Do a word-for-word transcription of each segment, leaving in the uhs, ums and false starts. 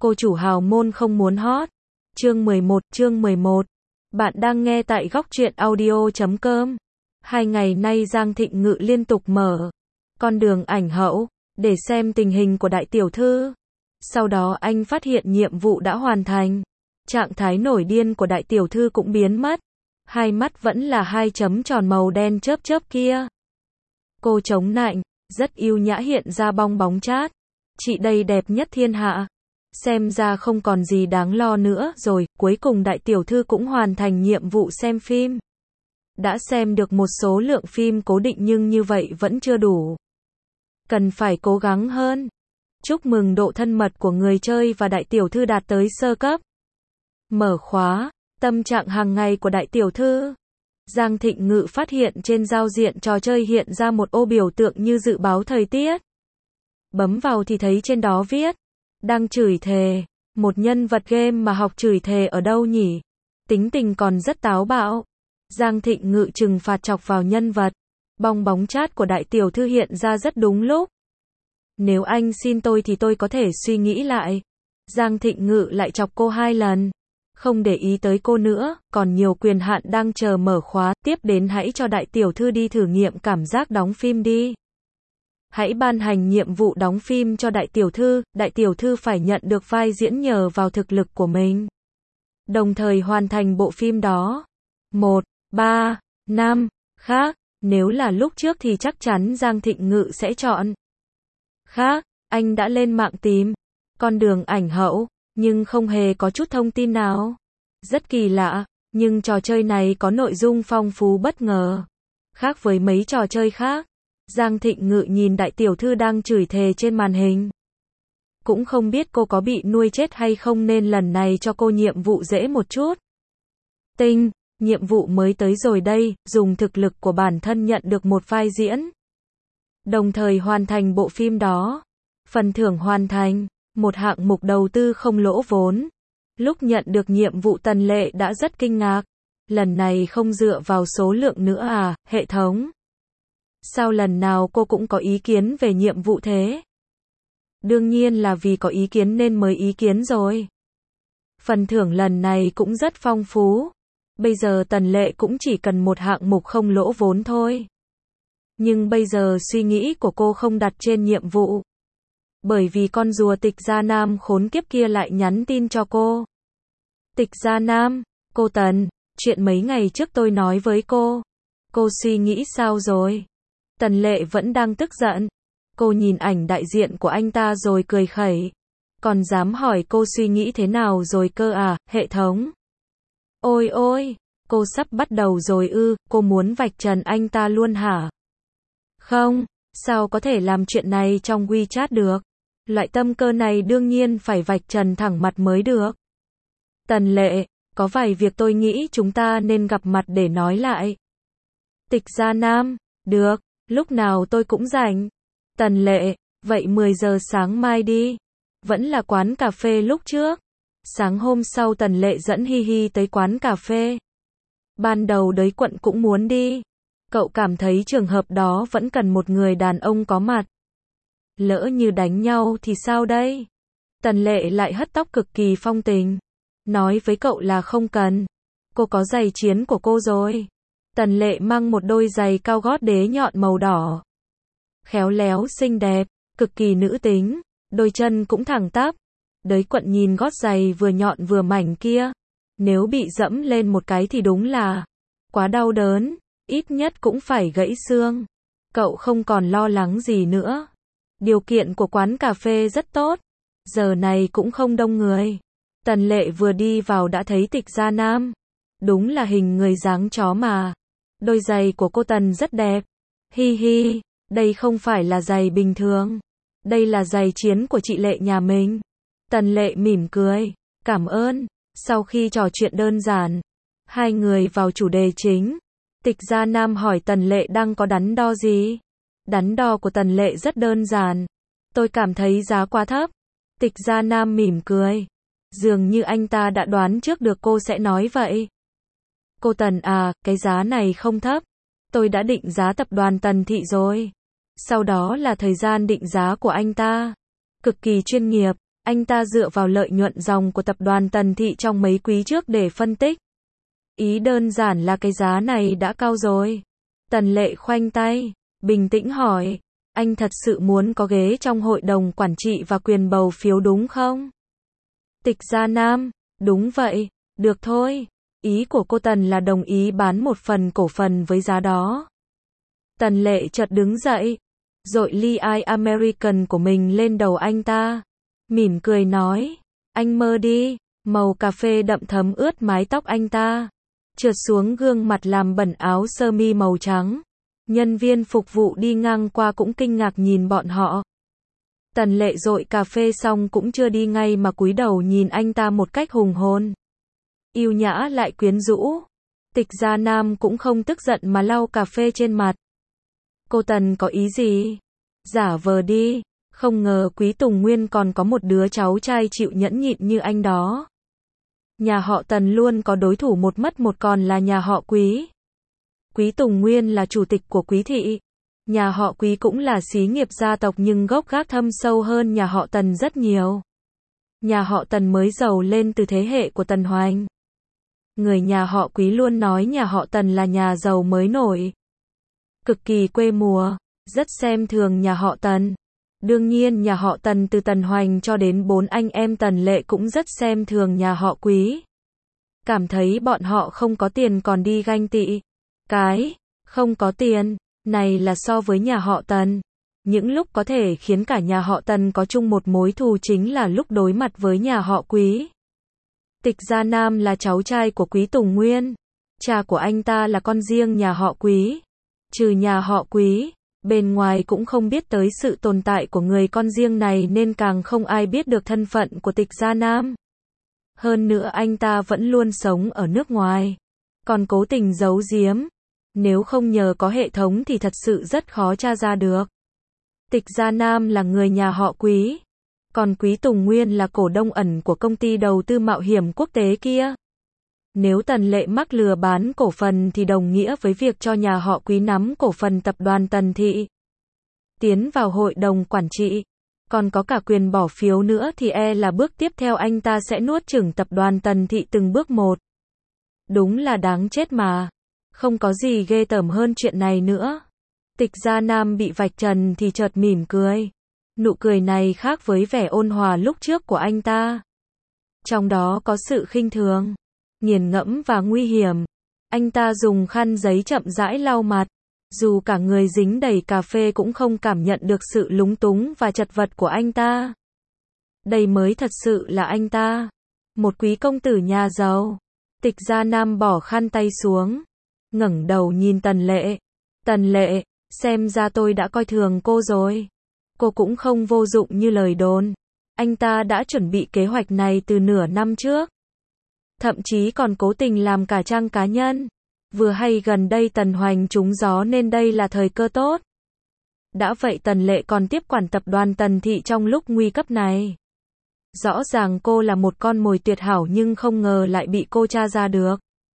Cô chủ hào môn không muốn hot. Chương mười một, chương mười một. Bạn đang nghe tại góc truyện audio chấm com. Hai ngày nay Giang Thịnh Ngự liên tục mở con đường ảnh hậu để xem tình hình của đại tiểu thư. Sau đó anh phát hiện nhiệm vụ đã hoàn thành. Trạng thái nổi điên của đại tiểu thư cũng biến mất. Hai mắt vẫn là hai chấm tròn màu đen chớp chớp kia. Cô chống nạnh, rất yêu nhã hiện ra bong bóng chát. Chị đây đẹp nhất thiên hạ. Xem ra không còn gì đáng lo nữa rồi, cuối cùng đại tiểu thư cũng hoàn thành nhiệm vụ xem phim. Đã xem được một số lượng phim cố định nhưng như vậy vẫn chưa đủ. Cần phải cố gắng hơn. Chúc mừng độ thân mật của người chơi và đại tiểu thư đạt tới sơ cấp. Mở khóa, tâm trạng hàng ngày của đại tiểu thư. Giang Thịnh Ngự phát hiện trên giao diện trò chơi hiện ra một ô biểu tượng như dự báo thời tiết. Bấm vào thì thấy trên đó viết, đang chửi thề, một nhân vật game mà học chửi thề ở đâu nhỉ? Tính tình còn rất táo bạo. Giang Thịnh Ngự trừng phạt chọc vào nhân vật. Bong bóng chat của đại tiểu thư hiện ra rất đúng lúc. Nếu anh xin tôi thì tôi có thể suy nghĩ lại. Giang Thịnh Ngự lại chọc cô hai lần. Không để ý tới cô nữa, còn nhiều quyền hạn đang chờ mở khóa, tiếp đến hãy cho đại tiểu thư đi thử nghiệm cảm giác đóng phim đi. Hãy ban hành nhiệm vụ đóng phim cho đại tiểu thư, đại tiểu thư phải nhận được vai diễn nhờ vào thực lực của mình. Đồng thời hoàn thành bộ phim đó. Một, ba, năm, khác, nếu là lúc trước thì chắc chắn Giang Thịnh Ngự sẽ chọn. Khác, anh đã lên mạng tìm con đường ảnh hậu, nhưng không hề có chút thông tin nào. Rất kỳ lạ, nhưng trò chơi này có nội dung phong phú bất ngờ. Khác với mấy trò chơi khác. Giang Thịnh Ngự nhìn đại tiểu thư đang chửi thề trên màn hình. Cũng không biết cô có bị nuôi chết hay không nên lần này cho cô nhiệm vụ dễ một chút. Tinh, nhiệm vụ mới tới rồi đây, dùng thực lực của bản thân nhận được một vai diễn. Đồng thời hoàn thành bộ phim đó. Phần thưởng hoàn thành, một hạng mục đầu tư không lỗ vốn. Lúc nhận được nhiệm vụ Tần Lệ đã rất kinh ngạc. Lần này không dựa vào số lượng nữa à, hệ thống. Sao lần nào cô cũng có ý kiến về nhiệm vụ thế? Đương nhiên là vì có ý kiến nên mới ý kiến rồi. Phần thưởng lần này cũng rất phong phú. Bây giờ Tần Lệ cũng chỉ cần một hạng mục không lỗ vốn thôi. Nhưng bây giờ suy nghĩ của cô không đặt trên nhiệm vụ. Bởi vì con rùa Tịch Gia Nam khốn kiếp kia lại nhắn tin cho cô. Tịch Gia Nam, cô Tần, chuyện mấy ngày trước tôi nói với cô. Cô suy nghĩ sao rồi? Tần Lệ vẫn đang tức giận. Cô nhìn ảnh đại diện của anh ta rồi cười khẩy. Còn dám hỏi cô suy nghĩ thế nào rồi cơ à, hệ thống? Ôi ôi, cô sắp bắt đầu rồi ư, cô muốn vạch trần anh ta luôn hả? Không, sao có thể làm chuyện này trong WeChat được? Loại tâm cơ này đương nhiên phải vạch trần thẳng mặt mới được. Tần Lệ, có vài việc tôi nghĩ chúng ta nên gặp mặt để nói lại. Tịch Gia Nam, được. Lúc nào tôi cũng rảnh. Tần Lệ, vậy mười giờ sáng mai đi. Vẫn là quán cà phê lúc trước. Sáng hôm sau Tần Lệ dẫn Hi Hi tới quán cà phê. Ban đầu Đới Quận cũng muốn đi. Cậu cảm thấy trường hợp đó vẫn cần một người đàn ông có mặt. Lỡ như đánh nhau thì sao đây? Tần Lệ lại hất tóc cực kỳ phong tình. Nói với cậu là không cần. Cô có giày chiến của cô rồi. Tần Lệ mang một đôi giày cao gót đế nhọn màu đỏ. Khéo léo xinh đẹp, cực kỳ nữ tính, đôi chân cũng thẳng tắp. Đới Quận nhìn gót giày vừa nhọn vừa mảnh kia. Nếu bị dẫm lên một cái thì đúng là quá đau đớn, ít nhất cũng phải gãy xương. Cậu không còn lo lắng gì nữa. Điều kiện của quán cà phê rất tốt. Giờ này cũng không đông người. Tần Lệ vừa đi vào đã thấy Tịch Gia Nam. Đúng là hình người dáng chó mà. Đôi giày của cô Tần rất đẹp. Hi hi, đây không phải là giày bình thường. Đây là giày chiến của chị Lệ nhà mình. Tần Lệ mỉm cười. Cảm ơn. Sau khi trò chuyện đơn giản, hai người vào chủ đề chính. Tịch Gia Nam hỏi Tần Lệ đang có đắn đo gì? Đắn đo của Tần Lệ rất đơn giản. Tôi cảm thấy giá quá thấp. Tịch Gia Nam mỉm cười. Dường như anh ta đã đoán trước được cô sẽ nói vậy. Cô Tần à, cái giá này không thấp. Tôi đã định giá tập đoàn Tần Thị rồi. Sau đó là thời gian định giá của anh ta. Cực kỳ chuyên nghiệp. Anh ta dựa vào lợi nhuận ròng của tập đoàn Tần Thị trong mấy quý trước để phân tích. Ý đơn giản là cái giá này đã cao rồi. Tần Lệ khoanh tay, bình tĩnh hỏi, anh thật sự muốn có ghế trong hội đồng quản trị và quyền bầu phiếu đúng không? Tịch Gia Nam, đúng vậy, được thôi. Ý của cô Tần là đồng ý bán một phần cổ phần với giá đó. Tần Lệ chợt đứng dậy, dội ly ai American của mình lên đầu anh ta. Mỉm cười nói, anh mơ đi. Màu cà phê đậm thấm ướt mái tóc anh ta, trượt xuống gương mặt làm bẩn áo sơ mi màu trắng. Nhân viên phục vụ đi ngang qua cũng kinh ngạc nhìn bọn họ. Tần Lệ dội cà phê xong cũng chưa đi ngay mà cúi đầu nhìn anh ta một cách hùng hồn. Yêu nhã lại quyến rũ. Tịch Gia Nam cũng không tức giận mà lau cà phê trên mặt. Cô Tần có ý gì? Giả vờ đi. Không ngờ Quý Tùng Nguyên còn có một đứa cháu trai chịu nhẫn nhịn như anh đó. Nhà họ Tần luôn có đối thủ một mất một còn là nhà họ Quý. Quý Tùng Nguyên là chủ tịch của Quý Thị. Nhà họ Quý cũng là xí nghiệp gia tộc nhưng gốc gác thâm sâu hơn nhà họ Tần rất nhiều. Nhà họ Tần mới giàu lên từ thế hệ của Tần Hoành. Người nhà họ Quý luôn nói nhà họ Tần là nhà giàu mới nổi. Cực kỳ quê mùa, rất xem thường nhà họ Tần. Đương nhiên nhà họ Tần từ Tần Hoành cho đến bốn anh em Tần Lệ cũng rất xem thường nhà họ Quý. Cảm thấy bọn họ không có tiền còn đi ganh tị. Cái, không có tiền, này là so với nhà họ Tần. Những lúc có thể khiến cả nhà họ Tần có chung một mối thù chính là lúc đối mặt với nhà họ Quý. Tịch Gia Nam là cháu trai của Quý Tùng Nguyên. Cha của anh ta là con riêng nhà họ Quý. Trừ nhà họ Quý, bên ngoài cũng không biết tới sự tồn tại của người con riêng này nên càng không ai biết được thân phận của Tịch Gia Nam. Hơn nữa anh ta vẫn luôn sống ở nước ngoài. Còn cố tình giấu giếm. Nếu không nhờ có hệ thống thì thật sự rất khó tra ra được. Tịch Gia Nam là người nhà họ Quý. Còn Quý Tùng Nguyên là cổ đông ẩn của công ty đầu tư mạo hiểm quốc tế kia. Nếu Tần Lệ mắc lừa bán cổ phần thì đồng nghĩa với việc cho nhà họ Quý nắm cổ phần tập đoàn Tần Thị. Tiến vào hội đồng quản trị. Còn có cả quyền bỏ phiếu nữa thì e là bước tiếp theo anh ta sẽ nuốt chửng tập đoàn Tần Thị từng bước một. Đúng là đáng chết mà. Không có gì ghê tởm hơn chuyện này nữa. Tịch Gia Nam bị vạch trần thì chợt mỉm cười. Nụ cười này khác với vẻ ôn hòa lúc trước của anh ta. Trong đó có sự khinh thường, nghiền ngẫm và nguy hiểm. Anh ta dùng khăn giấy chậm rãi lau mặt. Dù cả người dính đầy cà phê cũng không cảm nhận được sự lúng túng và chật vật của anh ta. Đây mới thật sự là anh ta. Một quý công tử nhà giàu. Tịch Gia Nam bỏ khăn tay xuống. Ngẩng đầu nhìn Tần Lệ. Tần Lệ, xem ra tôi đã coi thường cô rồi. Cô cũng không vô dụng như lời đồn. Anh ta đã chuẩn bị kế hoạch này từ nửa năm trước. Thậm chí còn cố tình làm cả trang cá nhân. Vừa hay gần đây Tần Hoành trúng gió nên đây là thời cơ tốt. Đã vậy Tần Lệ còn tiếp quản tập đoàn Tần Thị trong lúc nguy cấp này. Rõ ràng cô là một con mồi tuyệt hảo nhưng không ngờ lại bị cô tra ra được.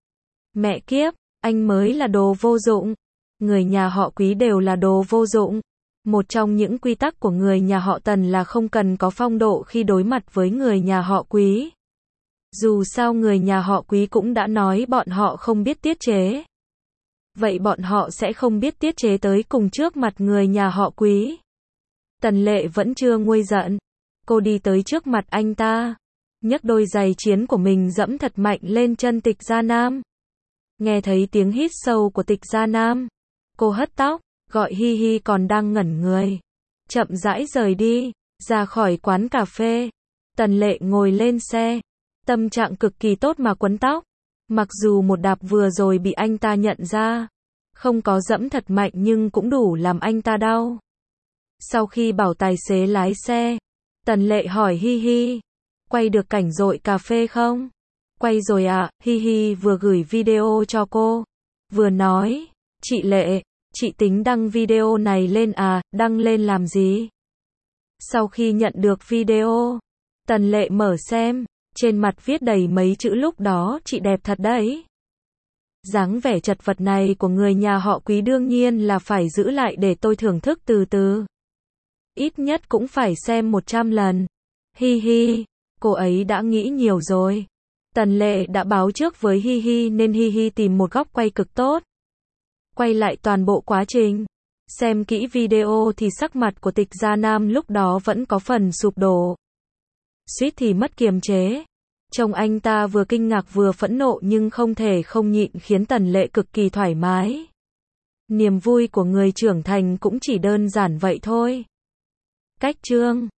Mẹ kiếp, anh mới là đồ vô dụng. Người nhà họ Quý đều là đồ vô dụng. Một trong những quy tắc của người nhà họ Tần là không cần có phong độ khi đối mặt với người nhà họ Quý. Dù sao người nhà họ Quý cũng đã nói bọn họ không biết tiết chế. Vậy bọn họ sẽ không biết tiết chế tới cùng trước mặt người nhà họ Quý. Tần Lệ vẫn chưa nguôi giận. Cô đi tới trước mặt anh ta. Nhấc đôi giày chiến của mình dẫm thật mạnh lên chân Tịch Gia Nam. Nghe thấy tiếng hít sâu của Tịch Gia Nam. Cô hất tóc, gọi hi hi còn đang ngẩn người. Chậm rãi rời đi, ra khỏi quán cà phê. Tần Lệ ngồi lên xe. Tâm trạng cực kỳ tốt mà quấn tóc. Mặc dù một đạp vừa rồi bị anh ta nhận ra. Không có dẫm thật mạnh nhưng cũng đủ làm anh ta đau. Sau khi bảo tài xế lái xe, Tần Lệ hỏi hi hi. Quay được cảnh dội cà phê không? Quay rồi ạ, à, hi hi vừa gửi video cho cô. Vừa nói, chị Lệ, chị tính đăng video này lên à, đăng lên làm gì? Sau khi nhận được video, Tần Lệ mở xem. Trên mặt viết đầy mấy chữ lúc đó chị đẹp thật đấy. Dáng vẻ chật vật này của người nhà họ Quý đương nhiên là phải giữ lại để tôi thưởng thức từ từ. Ít nhất cũng phải xem một trăm lần. Hi hi, cô ấy đã nghĩ nhiều rồi. Tần Lệ đã báo trước với Hi Hi nên Hi Hi tìm một góc quay cực tốt. Quay lại toàn bộ quá trình. Xem kỹ video thì sắc mặt của Tịch Gia Nam lúc đó vẫn có phần sụp đổ. Suýt thì mất kiềm chế. Trông anh ta vừa kinh ngạc vừa phẫn nộ nhưng không thể không nhịn khiến Tần Lệ cực kỳ thoải mái. Niềm vui của người trưởng thành cũng chỉ đơn giản vậy thôi. Cách chương